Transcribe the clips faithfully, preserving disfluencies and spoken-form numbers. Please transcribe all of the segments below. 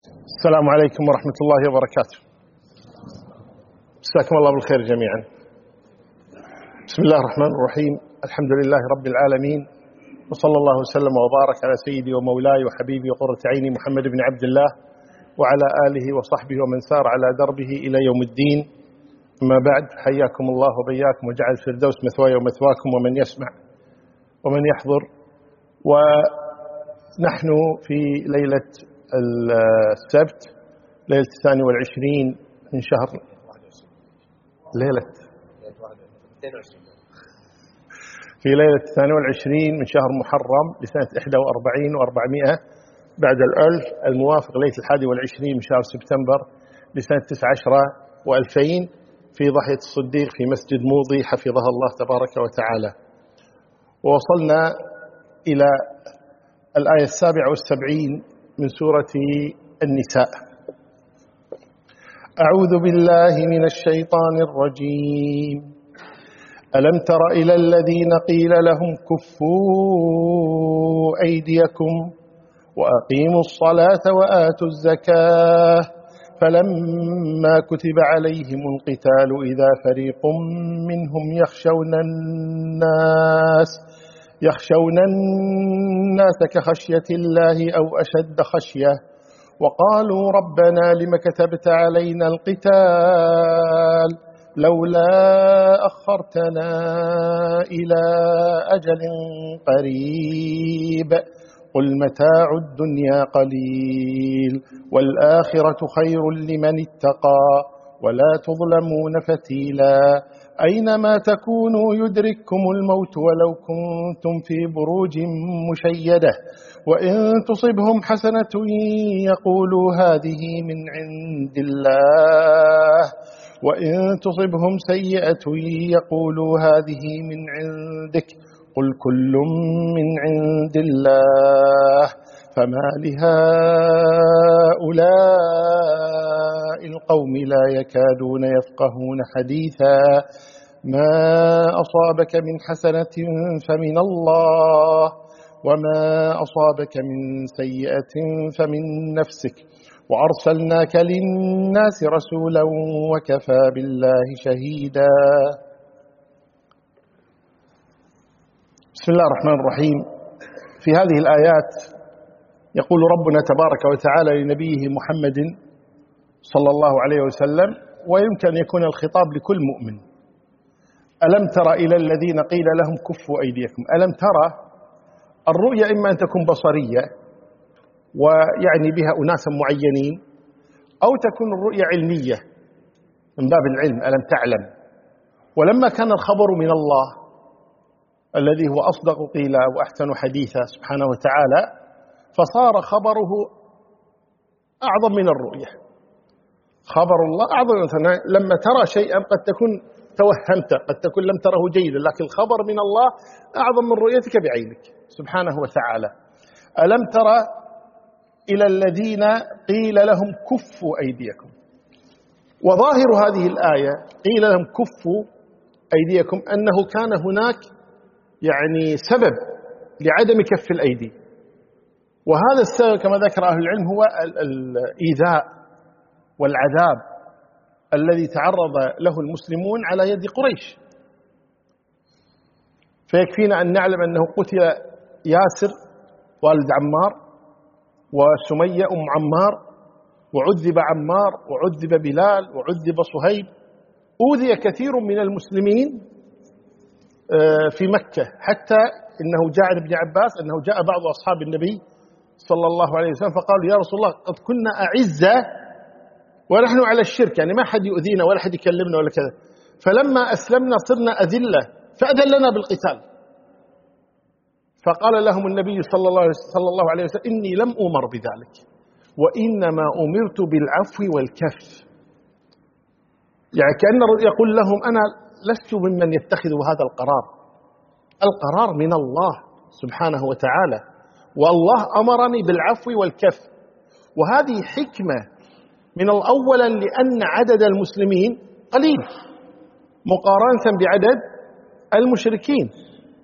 السلام عليكم ورحمة الله وبركاته. مساكم الله بالخير جميعا. بسم الله الرحمن الرحيم. الحمد لله رب العالمين، وصلى الله وسلم وبارك على سيدي ومولاي وحبيبي وقرة عيني محمد بن عبد الله وعلى آله وصحبه ومن سار على دربه إلى يوم الدين. أما بعد، حياكم الله وبياكم وجعل الفردوس مثواي ومثواكم ومن يسمع ومن يحضر. ونحن في ليلة السبت، ليلة الثاني والعشرين من شهر ليلة في ليلة الثاني والعشرين من شهر محرم لسنة إحدى وأربعين وأربعمائة بعد الألف، الموافق ليلة الحادي والعشرين من شهر سبتمبر لسنة تسع عشرة وألفين، في ضحية الصديق في مسجد موضي حفظها الله تبارك وتعالى. ووصلنا إلى الآية السابعة والسبعين من سورة النساء. أعوذ بالله من الشيطان الرجيم. ألم تر إلى الذين قيل لهم كفوا أيديكم وأقيموا الصلاة وآتوا الزكاة فلما كتب عليهم القتال إذا فريق منهم يخشون الناس يخشون الناس كخشية الله أو أشد خشية وقالوا ربنا لم كتبت علينا القتال لولا أخرتنا إلى أجل قريب قل متاع الدنيا قليل والآخرة خير لمن اتقى ولا تظلمون فتيلا أينما تكونوا يدرككم الموت ولو كنتم في بروج مشيدة وإن تصبهم حسنة يقولوا هذه من عند الله وإن تصبهم سيئة يقولوا هذه من عندك قل كل من عند الله فما لهؤلاء القوم لا يكادون يفقهون حديثا ما أصابك من حسنة فمن الله وما أصابك من سيئة فمن نفسك وأرسلناك للناس رسولا وكفى بالله شهيدا. بسم الله الرحمن الرحيم. في هذه الآيات يقول ربنا تبارك وتعالى لنبيه محمد صلى الله عليه وسلم، ويمكن أن يكون الخطاب لكل مؤمن: ألم تر إلى الذين قيل لهم كفوا أيديكم. ألم ترى؟ الرؤية إما أن تكون بصرية ويعني بها أناسا معينين، أو تكون الرؤية علمية من باب العلم، ألم تعلم. ولما كان الخبر من الله الذي هو أصدق قيلا وأحسن حديثا سبحانه وتعالى، فصار خبره أعظم من الرؤية. خبر الله أعظم. لما ترى شيئا قد تكون توهمت، قد تكون لم تره جيدا، لكن الخبر من الله أعظم من رؤيتك بعينك سبحانه وتعالى. ألم ترى إلى الذين قيل لهم كفوا أيديكم. وظاهر هذه الآية قيل لهم كفوا أيديكم أنه كان هناك يعني سبب لعدم كف الأيدي، وهذا السبب كما ذكر أهل العلم هو الإيذاء والعذاب الذي تعرض له المسلمون على يد قريش. فيكفينا أن نعلم أنه قتل ياسر والد عمار وسمية أم عمار، وعذب عمار وعذب بلال وعذب صهيب. أوذي كثير من المسلمين في مكة، حتى إنه جاء عن ابن عباس أنه جاء بعض أصحاب النبي صلى الله عليه وسلم فقالوا يا رسول الله قد كنا أعزة ونحن على الشرك، يعني ما حد يؤذينا ولا حد يكلمنا ولا كذا، فلما أسلمنا صرنا أذلة فأذن لنا بالقتال. فقال لهم النبي صلى الله عليه وسلم إني لم أمر بذلك وإنما أمرت بالعفو والكف. يعني كأن يقول لهم أنا لست ممن يتخذ هذا القرار، القرار من الله سبحانه وتعالى، والله أمرني بالعفو والكف. وهذه حكمة من الأولا لأن عدد المسلمين قليل مقارنة بعدد المشركين،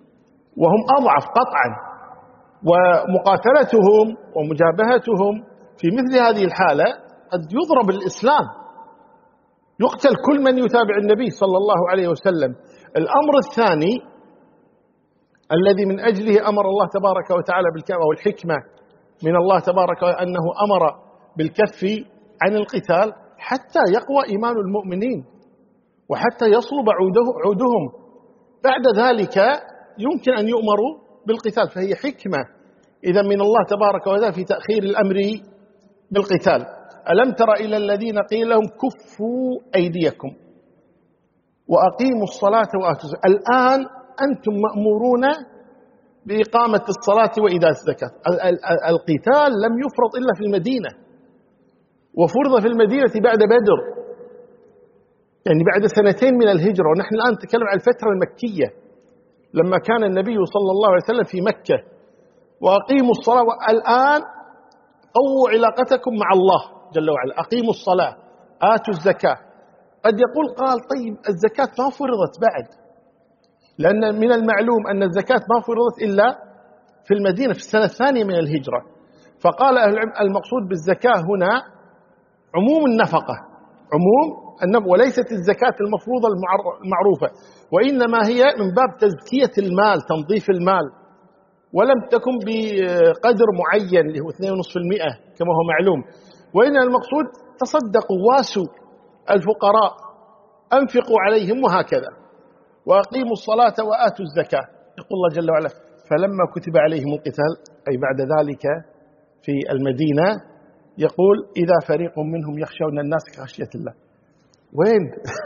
وهم أضعف قطعا، ومقاتلتهم ومجابهتهم في مثل هذه الحالة قد يضرب الإسلام، يقتل كل من يتابع النبي صلى الله عليه وسلم. الأمر الثاني الذي من أجله أمر الله تبارك وتعالى بالكف، أو الحكمة من الله تبارك أنه أمر بالكف عن القتال حتى يقوى إيمان المؤمنين وحتى يصلب عودهم، بعد ذلك يمكن أن يؤمروا بالقتال. فهي حكمة إذا من الله تبارك وتعالى في تأخير الأمر بالقتال. ألم تر إلى الذين قيل لهم كفوا أيديكم وأقيموا الصلاة وآتوا الزكاة. الآن أنتم مأمورون بإقامة الصلاة وإيتاء الزكاة. القتال لم يفرض إلا في المدينة، وفرض في المدينة بعد بدر، يعني بعد سنتين من الهجرة، ونحن الآن نتكلم عن الفترة المكية لما كان النبي صلى الله عليه وسلم في مكة. وأقيموا الصلاة، والآن قووا علاقتكم مع الله جل وعلا، أقيموا الصلاة آتوا الزكاة. قد يقول قال طيب الزكاة ما فرضت بعد، لأن من المعلوم أن الزكاة ما فرضت إلا في المدينة في السنة الثانية من الهجرة. فقال أهل العلم المقصود بالزكاة هنا عموم النفقة، عموم النفقة، وليست الزكاة المفروضة المعروفة، وإنما هي من باب تزكية المال، تنظيف المال، ولم تكن بقدر معين اللي هو اثنين فاصلة خمسة بالمئة كما هو معلوم، وإن المقصود تصدقوا واسوا الفقراء، أنفقوا عليهم، وهكذا. وأقيموا الصلاة وآتوا الزكاة. يقول الله جل وعلا فلما كتب عليهم القتال، أي بعد ذلك في المدينة، يقول إذا فريق منهم يخشون الناس كخشية الله. وين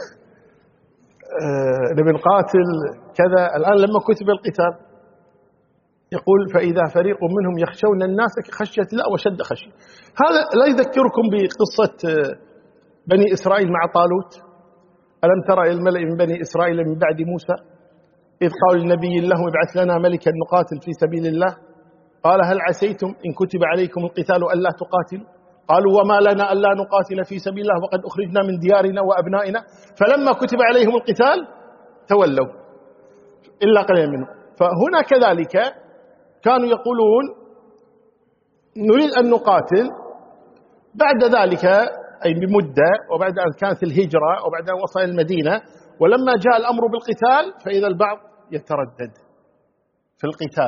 نبي نقاتل كذا؟ الآن لما كتب القتال يقول فإذا فريق منهم يخشون الناس كخشية الله وشد خشية. هذا لا يذكركم بقصة بني إسرائيل مع طالوت؟ ألم ترى إلى الملأ من بني إسرائيل من بعد موسى إذ قالوا لنبي له ابعث لنا ملكا نقاتل في سبيل الله قال هل عسيتم إن كتب عليكم القتال ألا تقاتلوا قالوا وما لنا ألا نقاتل في سبيل الله وقد أخرجنا من ديارنا وأبنائنا فلما كتب عليهم القتال تولوا إلا قليلا منهم. فهنا كذلك كانوا يقولون نريد أن نقاتل، بعد ذلك أي بمدة، وبعد أن كانت الهجرة، وبعد أن وصل المدينة، ولما جاء الأمر بالقتال فإذا البعض يتردد في القتال.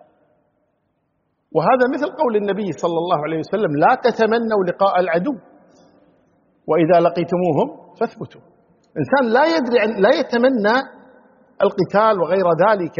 وهذا مثل قول النبي صلى الله عليه وسلم لا تتمنوا لقاء العدو وإذا لقيتموهم فاثبتوا. إنسان لا يدري عن لا يتمنى القتال وغير ذلك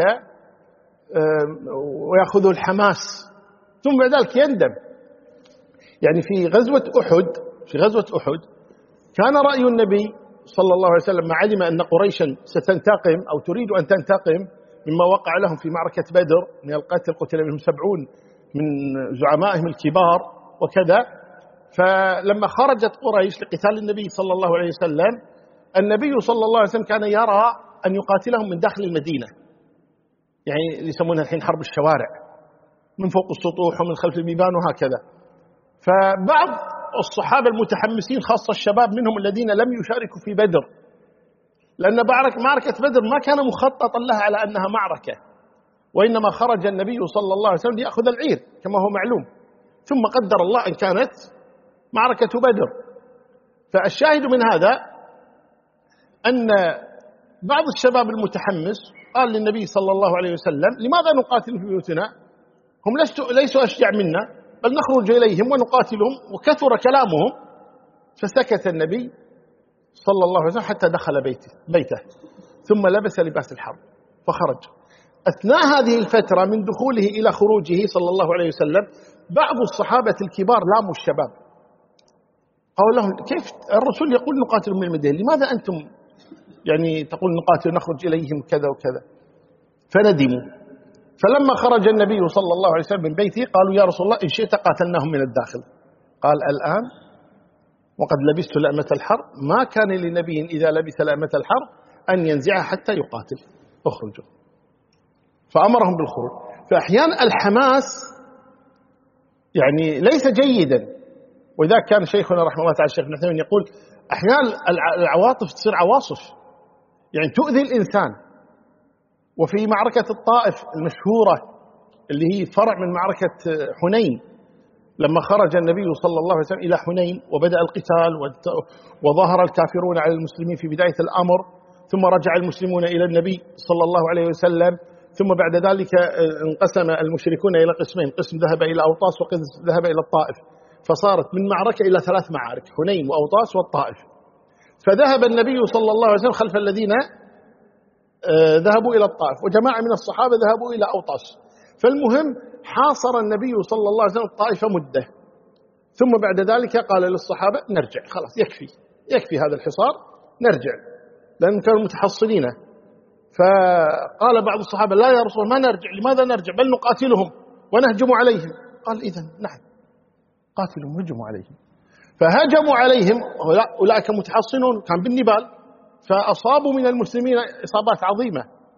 ويأخذ الحماس ثم بعد ذلك يندم. يعني في غزوة أحد في غزوة أحد كان رأي النبي صلى الله عليه وسلم ما علم أن قريشا ستنتقم أو تريد أن تنتقم مما وقع لهم في معركة بدر من القتل، قتل منهم سبعون من زعمائهم الكبار وكذا. فلما خرجت قريش لقتال النبي صلى الله عليه وسلم، النبي صلى الله عليه وسلم كان يرى أن يقاتلهم من داخل المدينة، يعني اللي يسمونها الحين حرب الشوارع، من فوق السطوح ومن خلف البيبان وهكذا. فبعض الصحابة المتحمسين خاصة الشباب منهم الذين لم يشاركوا في بدر، لأن معركة بدر ما كان مخططا لها على أنها معركة، وإنما خرج النبي صلى الله عليه وسلم ليأخذ العير كما هو معلوم، ثم قدر الله أن كانت معركة بدر. فالشاهد من هذا أن بعض الشباب المتحمس قال للنبي صلى الله عليه وسلم لماذا نقاتل في بيوتنا؟ هم ليسوا أشجع منا، بل نخرج إليهم ونقاتلهم، وكثر كلامهم. فسكت النبي صلى الله عليه وسلم حتى دخل بيته, بيته ثم لبس لباس الحرب فخرج. أثناء هذه الفترة من دخوله إلى خروجه صلى الله عليه وسلم بعض الصحابة الكبار لاموا الشباب، قالوا لهم كيف الرسول يقول نقاتل من المدينة، لماذا أنتم يعني تقول نقاتل نخرج إليهم كذا وكذا؟ فندموا. فلما خرج النبي صلى الله عليه وسلم من بيته قالوا يا رسول الله إن شئت قاتلناهم من الداخل. قال الآن وقد لبست لأمة الحرب، ما كان لنبي إذا لبس لأمة الحرب أن ينزعها حتى يقاتل، اخرجوا. فأمرهم بالخروج. فأحيانا الحماس يعني ليس جيدا، وإذا كان شيخنا رحمه الله تعالى الشيخ ابن عثيمين يقول أحيانا العواطف تصير عواصف يعني تؤذي الإنسان. وفي معركة الطائف المشهورة اللي هي فرع من معركة حنين، لما خرج النبي صلى الله عليه وسلم إلى حنين وبدأ القتال وظهر الكافرون على المسلمين في بداية الأمر، ثم رجع المسلمون إلى النبي صلى الله عليه وسلم، ثم بعد ذلك انقسم المشركون إلى قسمين، قسم ذهب إلى أوطاس وقسم ذهب إلى الطائف، فصارت من معركة إلى ثلاث معارك، حنين وأوطاس والطائف. فذهب النبي صلى الله عليه وسلم خلف الذين ذهبوا إلى الطائف، وجماعة من الصحابة ذهبوا إلى أوطاس. فالمهم حاصر النبي صلى الله عليه وسلم الطائف مدة، ثم بعد ذلك قال للصحابة نرجع، خلاص يكفي يكفي هذا الحصار، نرجع، لأن كانوا متحصنين. فقال بعض الصحابة لا يا رسول الله ما نرجع، لماذا نرجع؟ بل نقاتلهم ونهجم عليهم. قال إذن نعم قاتلهم وهجموا عليهم. فهجموا عليهم، أولئك متحصنون كان بالنبال، فأصابوا من المسلمين إصابات عظيمة.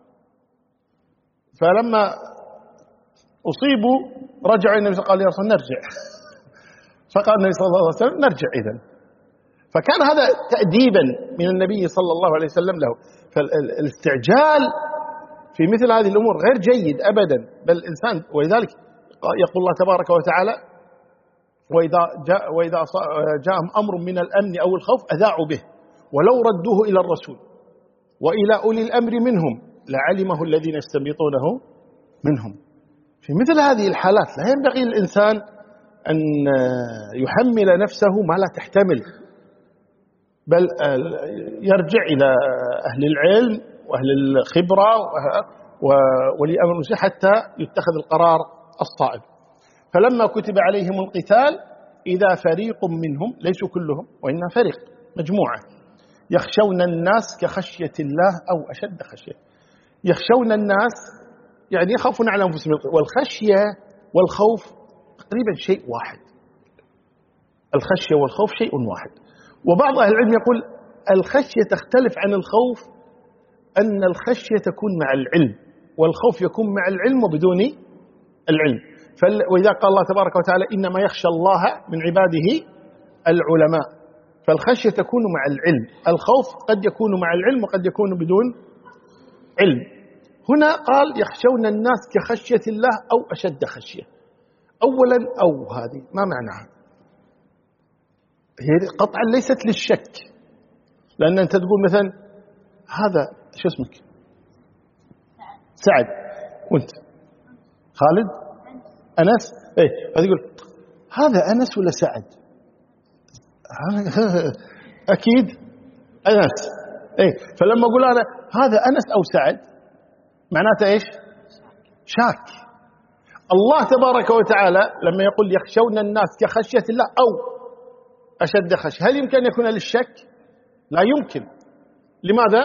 فلما أصيبوا رجعوا النبي قال يا رسول الله نرجع. فقال النبي صلى الله عليه وسلم نرجع إذن. فكان هذا تأديبا من النبي صلى الله عليه وسلم له. فالاستعجال في مثل هذه الأمور غير جيد أبدا، بل الإنسان، ولذلك يقول الله تبارك وتعالى وإذا جاء وإذا جاءهم أمر من الأمن أو الخوف أذاعوا به ولو ردوه إلى الرسول وإلى أولي الأمر منهم لعلمه الذين يستنبطونه منهم. في مثل هذه الحالات لا ينبغي للإنسان أن يحمل نفسه ما لا تحتمل، بل يرجع إلى أهل العلم وأهل الخبرة وولي أمر المسلمين حتى يتخذ القرار الصائب. فلما كتب عليهم القتال إذا فريق منهم، ليسوا كلهم وإنما فريق مجموعة، يخشون الناس كخشية الله أو أشد خشية. يخشون الناس يعني يخافون على أنفسهم، والخشية والخوف تقريبا شيء واحد، الخشية والخوف شيء واحد. وبعض أهل العلم يقول الخشية تختلف عن الخوف، أن الخشية تكون مع العلم والخوف يكون مع العلم وبدون العلم. وإذا قال الله تبارك وتعالى إنما يخشى الله من عباده العلماء، فالخشية تكون مع العلم، الخوف قد يكون مع العلم وقد يكون بدون علم. هنا قال يخشون الناس كخشية الله أو أشد خشية. أولا أو هذه ما معناها؟ هي قطعا ليست للشك، لأن أنت تقول مثلا هذا شو اسمك؟ سعد، وانت خالد، أنس، إيه فتقول هذا أنس ولا سعد؟ أكيد أنس، إيه. فلما أقول أنا هذا أنس أو سعد معناته إيش؟ شاك. الله تبارك وتعالى لما يقول يخشون الناس كخشية الله أو أشد خشية، هل يمكن أن يكون للشك؟ لا يمكن. لماذا؟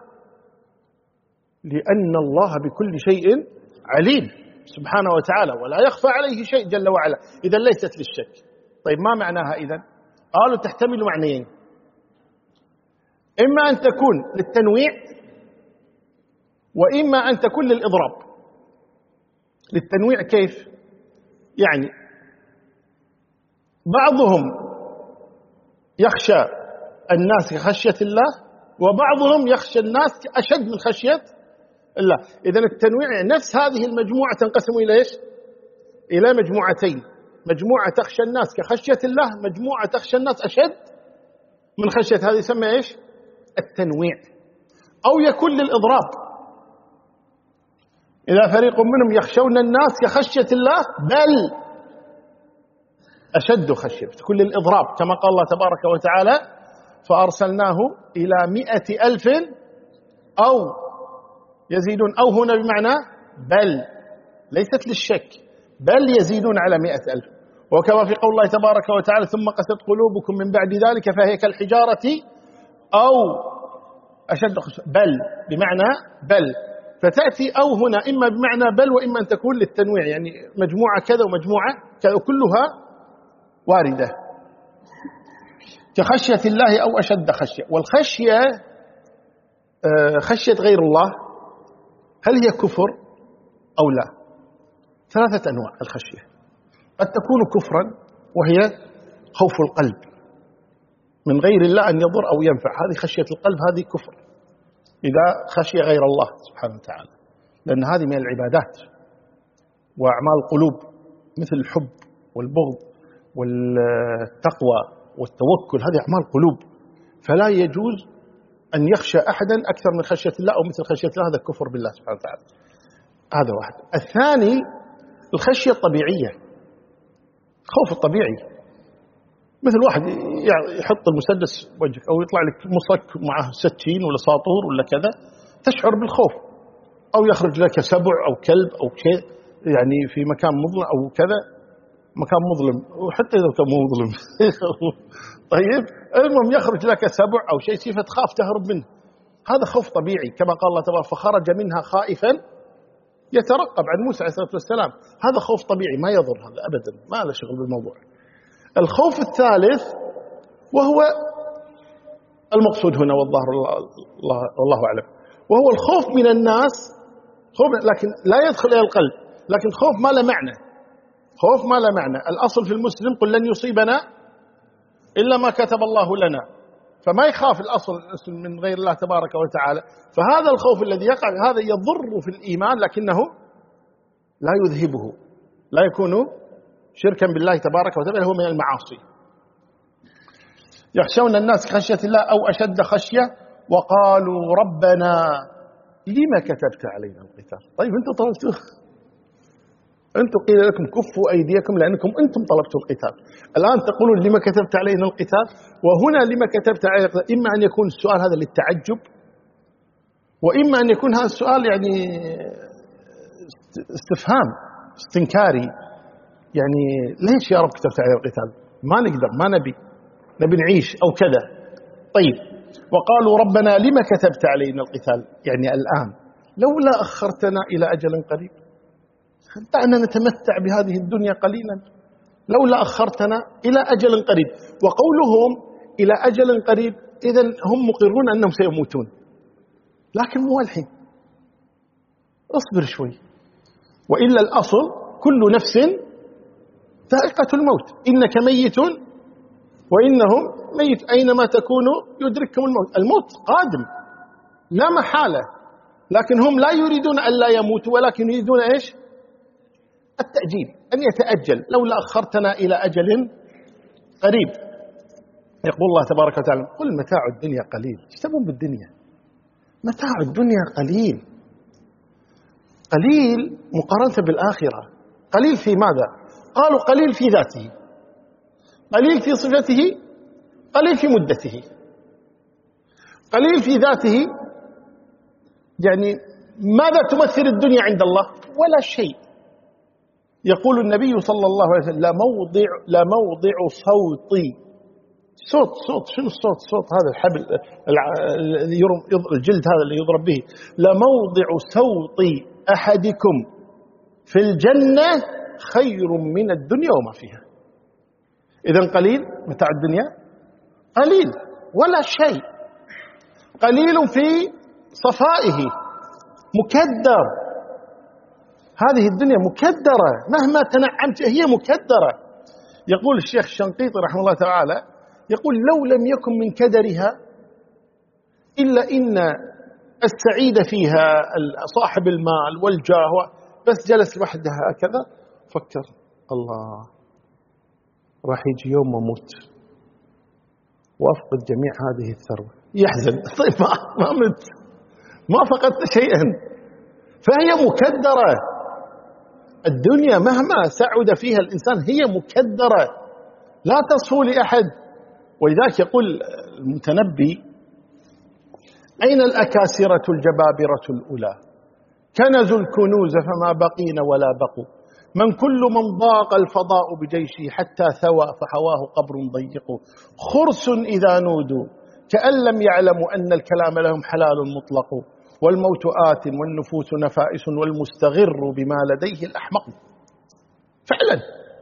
لأن الله بكل شيء عليم سبحانه وتعالى ولا يخفى عليه شيء جل وعلا، إذا ليست للشك. طيب ما معناها إذن؟ قالوا تحتمل معنيين، إما أن تكون للتنويع وإما أن تكون للإضراب. للتنويع كيف؟ يعني بعضهم يخشى الناس كخشية الله وبعضهم يخشى الناس أشد من خشية الله. إذن التنويع نفس هذه المجموعة تنقسم إلى إيش؟ إلى مجموعتين، مجموعة تخشى الناس كخشية الله، مجموعة تخشى الناس أشد من خشية، هذه يسمى إيش؟ التنويع. أو يكون للإضراب، إذا فريق منهم يخشون الناس كخشية الله بل أشد خشية، تكون للإضراب، كما قال الله تبارك وتعالى فأرسلناه إلى مئة ألف أو يزيدون، أو هنا بمعنى بل، ليست للشك، بل يزيدون على مئة ألف. وكما في قول الله تبارك وتعالى ثم قست قلوبكم من بعد ذلك فهي كالحجارة أو أشد خشية، بل بمعنى بل. فتأتي أو هنا إما بمعنى بل وإما أن تكون للتنويع، يعني مجموعة كذا ومجموعة كذا كلها واردة. كخشية الله أو أشد خشية. والخشية خشية غير الله هل هي كفر أو لا؟ ثلاثة أنواع الخشية. قد تكون كفرا وهي خوف القلب من غير الله أن يضر أو ينفع، هذه خشية القلب، هذه كفر إذا خشي غير الله سبحانه وتعالى، لأن هذه من العبادات وأعمال القلوب مثل الحب والبغض والتقوى والتوكل، هذه أعمال قلوب، فلا يجوز أن يخشى أحدا أكثر من خشية الله أو مثل خشية الله، هذا كفر بالله سبحانه وتعالى. هذا واحد. الثاني الخشية الطبيعية، خوف الطبيعي، مثل واحد يحط المسدس وجهك أو يطلع لك مصك معه سكين ولا ساطور ولا كذا، تشعر بالخوف، أو يخرج لك سبع أو كلب أو شيء يعني في مكان مظلم أو كذا، مكان مظلم، وحتى إذا كان مظلم طيب المهم يخرج لك سبع أو شيء سيفة تخاف تهرب منه، هذا خوف طبيعي كما قال الله تبارك فخرج منها خائفا يترقب عن موسى عليه الصلاة والسلام، هذا خوف طبيعي ما يضر هذا أبدا، ما له شغل بالموضوع. الخوف الثالث وهو المقصود هنا والظاهر الله والله أعلم، وهو الخوف من الناس، خوف لكن لا يدخل إلى القلب، لكن خوف ما له معنى، خوف ما له معنى. الأصل في المسلم قل لن يصيبنا إلا ما كتب الله لنا، فما يخاف الأصل من غير الله تبارك وتعالى. فهذا الخوف الذي يقع هذا يضر في الإيمان لكنه لا يذهبه، لا يكون شركا بالله تبارك وتعالى، هو من المعاصي. يخشون الناس خشية الله أو أشد خشية، وقالوا ربنا لما كتبت علينا القتال. طيب أنتم طلبتوا، أنتم قيل لكم كفوا أيديكم لأنكم أنتم طلبتوا القتال، الآن تقولون لما كتبت علينا القتال. وهنا لما كتبت علينا القتال إما أن يكون السؤال هذا للتعجب، وإما أن يكون هذا السؤال يعني استفهام استنكاري، يعني ليش يا رب كتبت علينا القتال؟ ما نقدر، ما نبي نبي نعيش أو كذا. طيب وقالوا ربنا لما كتبت علينا القتال، يعني الآن لولا أخرتنا إلى أجل قريب، دعنا نتمتع بهذه الدنيا قليلا، لولا أخرتنا إلى أجل قريب. وقولهم إلى أجل قريب إذن هم مقرون أنهم سيموتون، لكن مو الحين، اصبر شوي، وإلا الأصل كل نفس ذائقة الموت، إنك ميت وإنهم ميت، أينما تكونوا يدرككم الموت، الموت قادم لا محالة، لكن هم لا يريدون أن لا يموتوا، ولكن يريدون إيش؟ التأجيل، أن يتأجل، لولا أخرتنا إلى أجل قريب. يقول الله تبارك وتعالى قل متاع الدنيا قليل، ايش تبون بالدنيا؟ متاع الدنيا قليل، قليل مقارنة بالآخرة. قليل في ماذا؟ قالوا قليل في ذاته، قليل في صفته، قليل في مدته. قليل في ذاته يعني ماذا تمثل الدنيا عند الله؟ ولا شيء. يقول النبي صلى الله عليه وسلم لا موضع, لا موضع صوتي، صوت صوت شنو الصوت؟ صوت هذا الحبل الجلد هذا اللي يضرب به، لا موضع صوت أحدكم في الجنة خير من الدنيا وما فيها. إذن قليل متاع الدنيا، قليل ولا شيء، قليل في صفائه، مكدر، هذه الدنيا مكدرة مهما تنعمت هي مكدرة. يقول الشيخ الشنقيطي رحمه الله تعالى يقول لو لم يكن من كدرها إلا إن السعيد فيها صاحب المال والجاه، بس جلس لوحدها هكذا فكر الله راح يجي يوم أموت وأفقد جميع هذه الثروة، يحزن. طيب ما مت، ما فقدت شيئا، فهي مكدرة. الدنيا مهما سعد فيها الإنسان هي مكدرة لا تصفو لأحد. ولذلك يقول المتنبي أين الأكاسرة الجبابرة الأولى كنزوا الكنوز فما بقين ولا بقوا، من كل من ضاق الفضاء بجيشه حتى ثوى فحواه قبر ضيق، خرس إذا نودوا كأن لم يعلموا أن الكلام لهم حلال مطلق، والموت آت والنفوس نفائس والمستغر بما لديه الأحمق. فعلا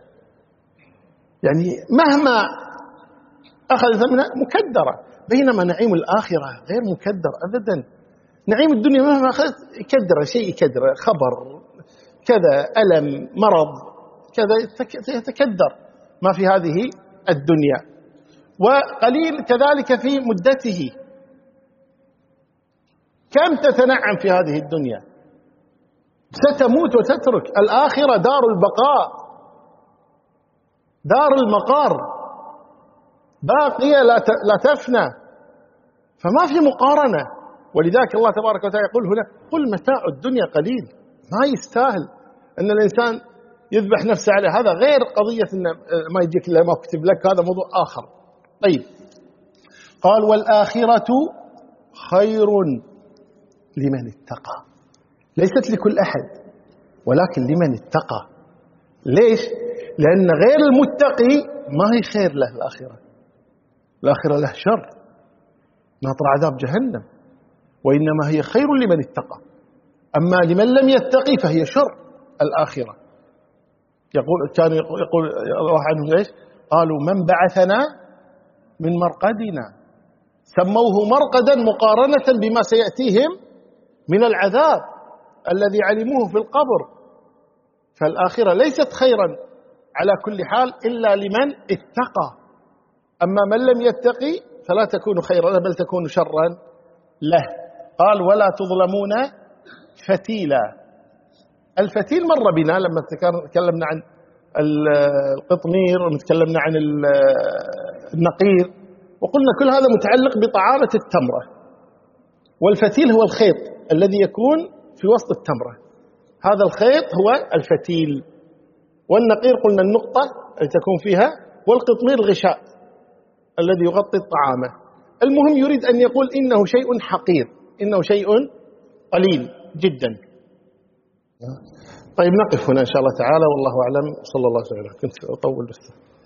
يعني مهما أخذ ثمنها مكدرة، بينما نعيم الآخرة غير مكدر أبدا. نعيم الدنيا مهما أخذت يكدر شيء، يكدر خبر كذا، ألم، مرض كذا، يتكدر ما في هذه الدنيا. وقليل كذلك في مدته، كم تتنعم في هذه الدنيا، ستموت وتترك. الآخرة دار البقاء، دار المقار باقية لا تفنى، فما في مقارنة. ولذلك الله تبارك وتعالى يقول هنا قل متاع الدنيا قليل، ما يستاهل أن الإنسان يذبح نفسه عليه. هذا غير قضية إن ما يجيك إلا ما كتب لك، هذا موضوع آخر. طيب، قال والآخرة خير لمن اتقى، ليست لكل أحد ولكن لمن اتقى. ليش؟ لأن غير المتقي ما هي خير له الآخرة، الآخرة له شر، ناطر عذاب جهنم، وإنما هي خير لمن اتقى. أما لمن لم يتقي فهي شر الآخرة. يقول كان يقول الله عنه ايش؟ قالوا من بعثنا من مرقدنا، سموه مرقدا مقارنة بما سيأتيهم من العذاب الذي علموه في القبر. فالآخرة ليست خيرا على كل حال إلا لمن اتقى، أما من لم يتقي فلا تكون خيرا له بل تكون شرا له. قال ولا تظلمون فتيلا. الفتيل مر بنا لما تكلمنا عن القطمير وتكلمنا عن النقير، وقلنا كل هذا متعلق بطعامة التمرة، والفتيل هو الخيط الذي يكون في وسط التمرة، هذا الخيط هو الفتيل. والنقير قلنا النقطة التي تكون فيها، والقطمير الغشاء الذي يغطي الطعامة. المهم يريد أن يقول إنه شيء حقير، إنه شيء قليل جدا. طيب نقف هنا إن شاء الله تعالى، والله أعلم. صلى الله عليه وسلم. كنت أطول بس.